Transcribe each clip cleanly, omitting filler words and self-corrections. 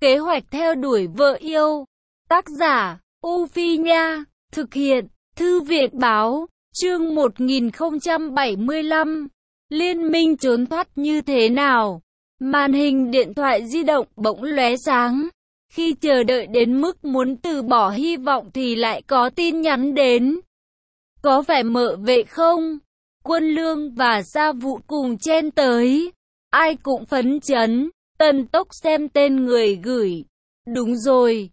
Kế hoạch theo đuổi vợ yêu. Tác giả, U Phi Nha. Thực hiện, Thư viện Báo. Chương 1075. Liên minh trốn thoát như thế nào? Màn hình điện thoại di động bỗng lóe sáng. Khi chờ đợi đến mức muốn từ bỏ hy vọng thì lại có tin nhắn đến. Có phải Mợ Vệ không? Quân Lương và Gia Vũ cùng chen tới. Ai cũng phấn chấn. Tần Tốc xem tên người gửi. Đúng rồi,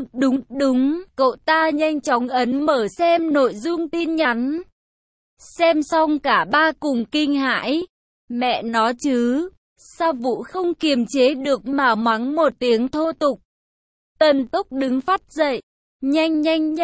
đúng. Cậu ta nhanh chóng ấn mở xem nội dung tin nhắn. Xem xong cả ba cùng kinh hãi. Mẹ nó chứ, Gia Vũ không kiềm chế được mà mắng một tiếng thô tục. Tần Tốc đứng phát dậy. Nhanh,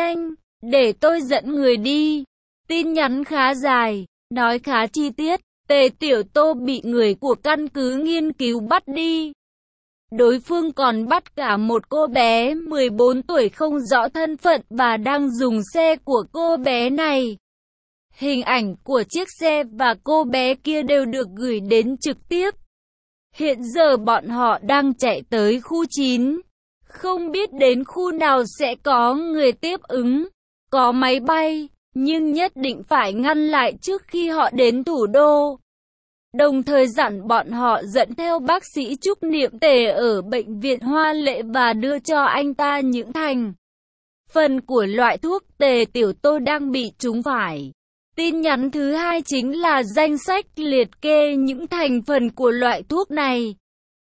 để tôi dẫn người đi. Tin nhắn khá dài, nói khá chi tiết. Tề Tiểu Tô bị người của căn cứ nghiên cứu bắt đi. Đối phương còn bắt cả một cô bé 14 tuổi không rõ thân phận và đang dùng xe của cô bé này. Hình ảnh của chiếc xe và cô bé kia đều được gửi đến trực tiếp. Hiện giờ bọn họ đang chạy tới khu 9. Không biết đến khu nào sẽ có người tiếp ứng, có máy bay, nhưng nhất định phải ngăn lại trước khi họ đến thủ đô. Đồng thời dặn bọn họ dẫn theo bác sĩ Trúc Niệm Tề ở bệnh viện Hoa Lệ và đưa cho anh ta những thành phần của loại thuốc Tề Tiểu Tô đang bị trúng phải. Tin nhắn thứ hai chính là danh sách liệt kê những thành phần của loại thuốc này.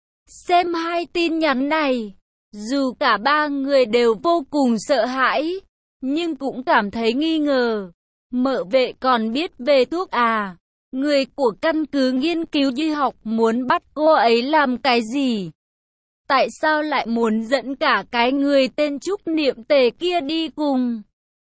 Xem hai tin nhắn này, dù cả ba người đều vô cùng sợ hãi, nhưng cũng cảm thấy nghi ngờ. Mợ Vệ còn biết về thuốc à? Người của căn cứ nghiên cứu y học muốn bắt cô ấy làm cái gì? Tại sao lại muốn dẫn cả cái người tên Trúc Niệm Tề kia đi cùng?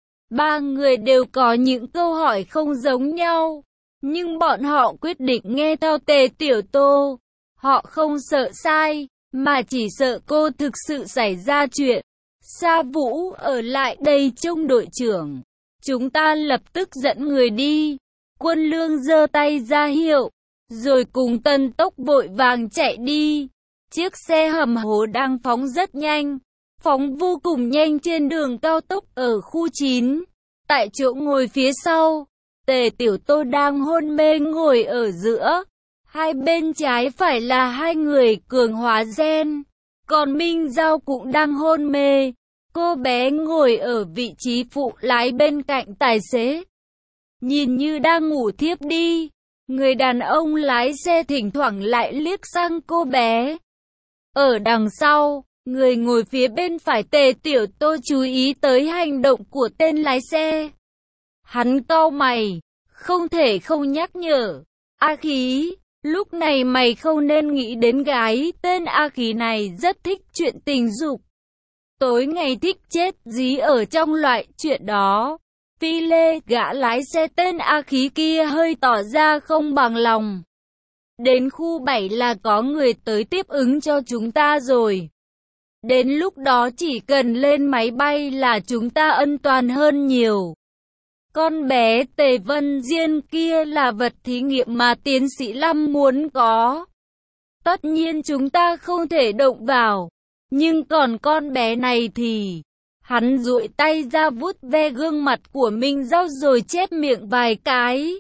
Ba người đều có những câu hỏi không giống nhau, nhưng bọn họ quyết định nghe theo Tề Tiểu Tô. Họ không sợ sai, mà chỉ sợ cô thực sự xảy ra chuyện. Sa Vũ ở lại đây trông đội trưởng. Chúng ta lập tức dẫn người đi. Quân Lương giơ tay ra hiệu, rồi cùng Tần Tốc vội vàng chạy đi. Chiếc xe hầm hố đang phóng rất nhanh, phóng vô cùng nhanh trên đường cao tốc ở khu 9. Tại chỗ ngồi phía sau, Tề Tiểu Tô đang hôn mê ngồi ở giữa. Hai bên trái phải là hai người cường hóa gen, còn Minh Giao cũng đang hôn mê. Cô bé ngồi ở vị trí phụ lái bên cạnh tài xế, nhìn như đang ngủ thiếp đi. Người đàn ông lái xe thỉnh thoảng lại liếc sang cô bé. Ở đằng sau, người ngồi phía bên phải Tề Tiểu Tô chú ý tới hành động của tên lái xe. Hắn cau mày, không thể không nhắc nhở. A Khí, lúc này mày không nên nghĩ đến gái tên A Khí này rất thích chuyện tình dục. Tối ngày thích chết dí ở trong loại chuyện đó. Phi Lê, gã lái xe tên A Khí kia hơi tỏ ra không bằng lòng. Đến khu 7 là có người tới tiếp ứng cho chúng ta rồi. Đến lúc đó chỉ cần lên máy bay là chúng ta an toàn hơn nhiều. Con bé Tề Vân Diên kia là vật thí nghiệm mà tiến sĩ Lâm muốn có. Tất nhiên chúng ta không thể động vào. Nhưng còn con bé này thì... Hắn duỗi tay ra vuốt ve gương mặt của Minh Giao rồi chép miệng vài cái.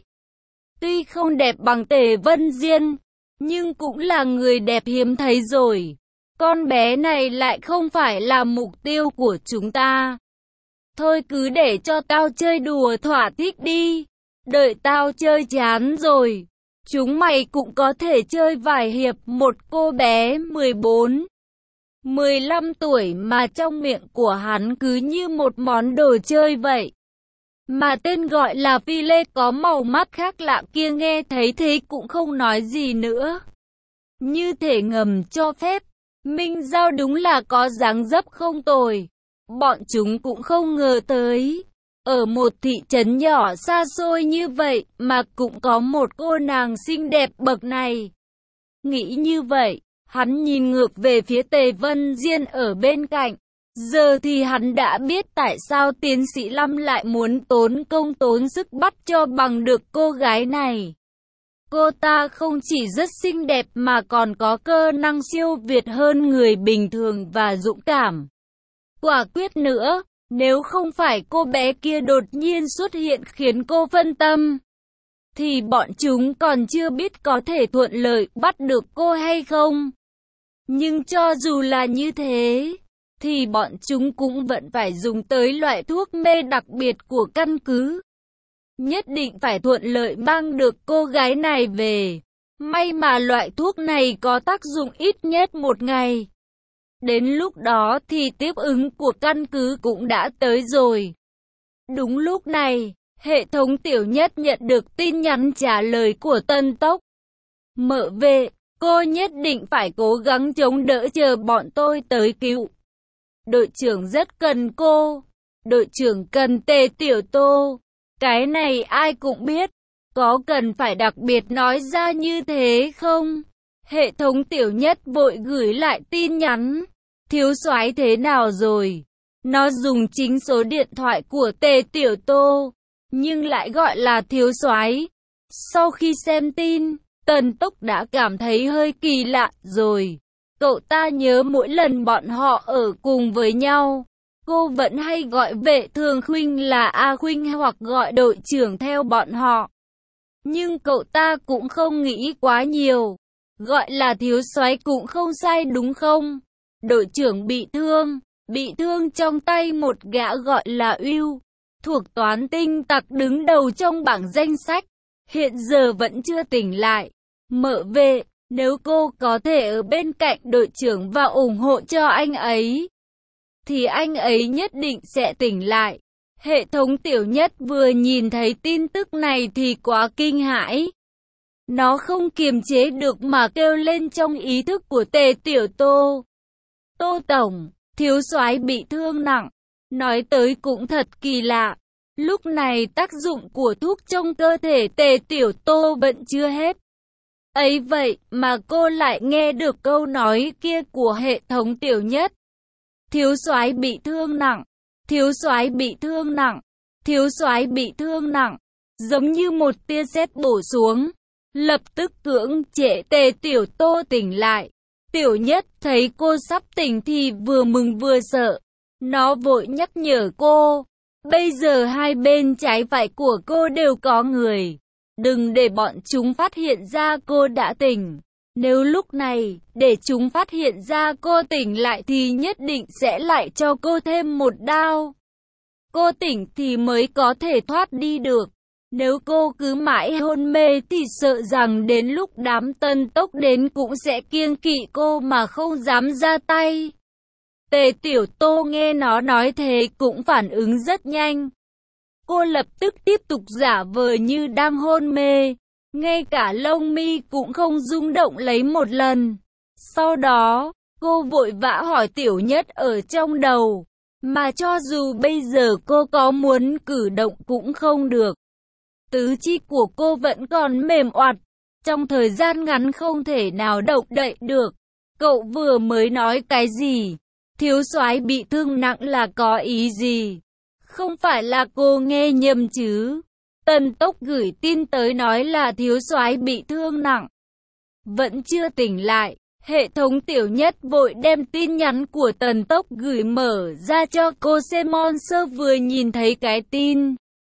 Tuy không đẹp bằng Tề Vân Diên, nhưng cũng là người đẹp hiếm thấy rồi. Con bé này lại không phải là mục tiêu của chúng ta. Thôi cứ để cho tao chơi đùa thỏa thích đi. Đợi tao chơi chán rồi, chúng mày cũng có thể chơi vài hiệp. Một cô bé 14-15 tuổi mà trong miệng của hắn cứ như một món đồ chơi vậy. Mà tên gọi là Phi Lê có màu mắt khác lạ kia nghe thấy thế cũng không nói gì nữa. Như thể ngầm cho phép. Minh Giao đúng là có dáng dấp không tồi. Bọn chúng cũng không ngờ tới. Ở một thị trấn nhỏ xa xôi như vậy mà cũng có một cô nàng xinh đẹp bậc này. Nghĩ như vậy, hắn nhìn ngược về phía Tề Vân Diên ở bên cạnh. Giờ thì hắn đã biết tại sao tiến sĩ Lâm lại muốn tốn công tốn sức bắt cho bằng được cô gái này. Cô ta không chỉ rất xinh đẹp mà còn có cơ năng siêu việt hơn người bình thường và dũng cảm, quả quyết nữa. Nếu không phải cô bé kia đột nhiên xuất hiện khiến cô phân tâm, thì bọn chúng còn chưa biết có thể thuận lợi bắt được cô hay không. Nhưng cho dù là như thế, thì bọn chúng cũng vẫn phải dùng tới loại thuốc mê đặc biệt của căn cứ. Nhất định phải thuận lợi mang được cô gái này về. May mà loại thuốc này có tác dụng ít nhất 1 ngày. Đến lúc đó thì tiếp ứng của căn cứ cũng đã tới rồi. Đúng lúc này, hệ thống Tiểu Nhất nhận được tin nhắn trả lời của Tân Tốc. Mợ về, cô nhất định phải cố gắng chống đỡ chờ bọn tôi tới cứu. Đội trưởng rất cần cô. Đội trưởng cần Tề Tiểu Tô. Cái này ai cũng biết. Có cần phải đặc biệt nói ra như thế không? Hệ thống Tiểu Nhất vội gửi lại tin nhắn. Thiếu soái thế nào rồi? Nó dùng chính số điện thoại của Tề Tiểu Tô, nhưng lại gọi là thiếu soái. Sau khi xem tin, Tần Tốc đã cảm thấy hơi kỳ lạ rồi. Cậu ta nhớ mỗi lần bọn họ ở cùng với nhau, cô vẫn hay gọi Vệ Thường Khuynh là A Khuynh hoặc gọi đội trưởng theo bọn họ. Nhưng cậu ta cũng không nghĩ quá nhiều. Gọi là thiếu soái cũng không sai đúng không? Đội trưởng bị thương trong tay một gã gọi là Ưu, thuộc toán tinh tặc đứng đầu trong bảng danh sách, hiện giờ vẫn chưa tỉnh lại. Mợ về, nếu cô có thể ở bên cạnh đội trưởng và ủng hộ cho anh ấy, thì anh ấy nhất định sẽ tỉnh lại. Hệ thống Tiểu Nhất vừa nhìn thấy tin tức này thì quá kinh hãi. Nó không kiềm chế được mà kêu lên trong ý thức của Tề Tiểu Tô. Tô Tổng, thiếu soái bị thương nặng. Nói tới cũng thật kỳ lạ. Lúc này tác dụng của thuốc trong cơ thể Tề Tiểu Tô vẫn chưa hết. Ấy vậy mà cô lại nghe được câu nói kia của hệ thống Tiểu Nhất. Thiếu soái bị thương nặng. Thiếu soái bị thương nặng. Thiếu soái bị thương nặng. Giống như một tia sét bổ xuống. Lập tức cưỡng chế Tề Tiểu Tô tỉnh lại. Tiểu Nhất thấy cô sắp tỉnh thì vừa mừng vừa sợ. Nó vội nhắc nhở cô. Bây giờ hai bên trái phải của cô đều có người. Đừng để bọn chúng phát hiện ra cô đã tỉnh. Nếu lúc này, để chúng phát hiện ra cô tỉnh lại thì nhất định sẽ lại cho cô thêm một đao. Cô tỉnh thì mới có thể thoát đi được. Nếu cô cứ mãi hôn mê thì sợ rằng đến lúc đám Tân Tốc đến cũng sẽ kiêng kỵ cô mà không dám ra tay. Tề Tiểu Tô nghe nó nói thế cũng phản ứng rất nhanh. Cô lập tức tiếp tục giả vờ như đang hôn mê. Ngay cả lông mi cũng không rung động lấy một lần. Sau đó, cô vội vã hỏi Tiểu Nhất ở trong đầu. Mà cho dù bây giờ cô có muốn cử động cũng không được. Tứ chi của cô vẫn còn mềm oặt. Trong thời gian ngắn không thể nào động đậy được. Cậu vừa mới nói cái gì? Thiếu soái bị thương nặng là có ý gì? Không phải là cô nghe nhầm chứ? Tần Tốc gửi tin tới nói là thiếu soái bị thương nặng, vẫn chưa tỉnh lại. Hệ thống Tiểu Nhất vội đem tin nhắn của Tần Tốc gửi mở ra cho cô Semon Sơ. Vừa nhìn thấy cái tin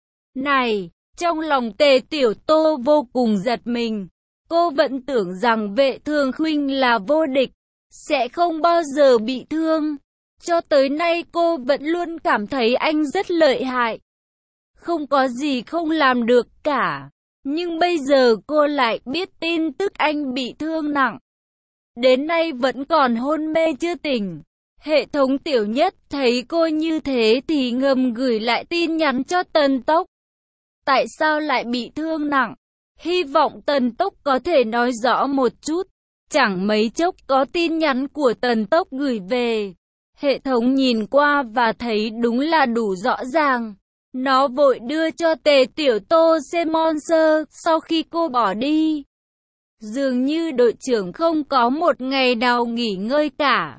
này, trong lòng Tề Tiểu Tô vô cùng giật mình. Cô vẫn tưởng rằng Vệ Thường Khuynh là vô địch, sẽ không bao giờ bị thương. Cho tới nay cô vẫn luôn cảm thấy anh rất lợi hại, không có gì không làm được cả. Nhưng bây giờ cô lại biết tin tức anh bị thương nặng, đến nay vẫn còn hôn mê chưa tỉnh. Hệ thống Tiểu Nhất thấy cô như thế thì ngầm gửi lại tin nhắn cho Tần Tốc. Tại sao lại bị thương nặng? Hy vọng Tần Tốc có thể nói rõ một chút. Chẳng mấy chốc có tin nhắn của Tần Tốc gửi về. Hệ thống nhìn qua và thấy đúng là đủ rõ ràng. Nó vội đưa cho Tề Tiểu Tô Semon Sơ sau khi cô bỏ đi. Dường như đội trưởng không có một ngày nào nghỉ ngơi cả.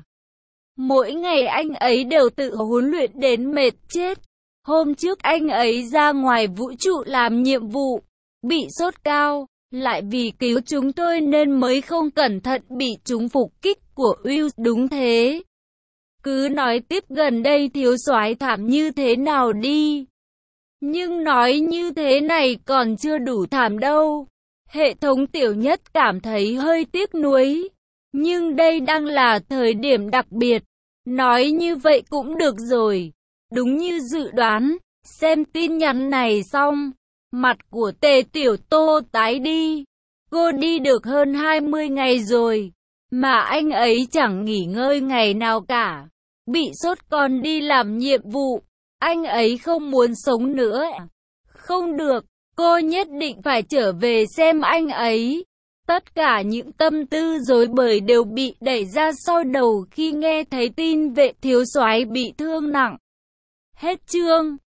Mỗi ngày anh ấy đều tự huấn luyện đến mệt chết. Hôm trước anh ấy ra ngoài vũ trụ làm nhiệm vụ, bị sốt cao, lại vì cứu chúng tôi nên mới không cẩn thận bị chúng phục kích của Will. Đúng thế. Cứ nói tiếp gần đây thiếu soái thảm như thế nào đi. Nhưng nói như thế này còn chưa đủ thảm đâu. Hệ thống tiểu nhất cảm thấy hơi tiếc nuối. Nhưng đây đang là thời điểm đặc biệt. Nói như vậy cũng được rồi. Đúng như dự đoán, xem tin nhắn này xong, mặt của Tề Tiểu Tô tái đi. Cô đi được hơn 20 ngày rồi, mà anh ấy chẳng nghỉ ngơi ngày nào cả. Bị sốt còn đi làm nhiệm vụ, anh ấy không muốn sống nữa. Không được, cô nhất định phải trở về xem anh ấy. Tất cả những tâm tư rối bời đều bị đẩy ra sau đầu khi nghe thấy tin vệ thiếu soái bị thương nặng. Hết chương.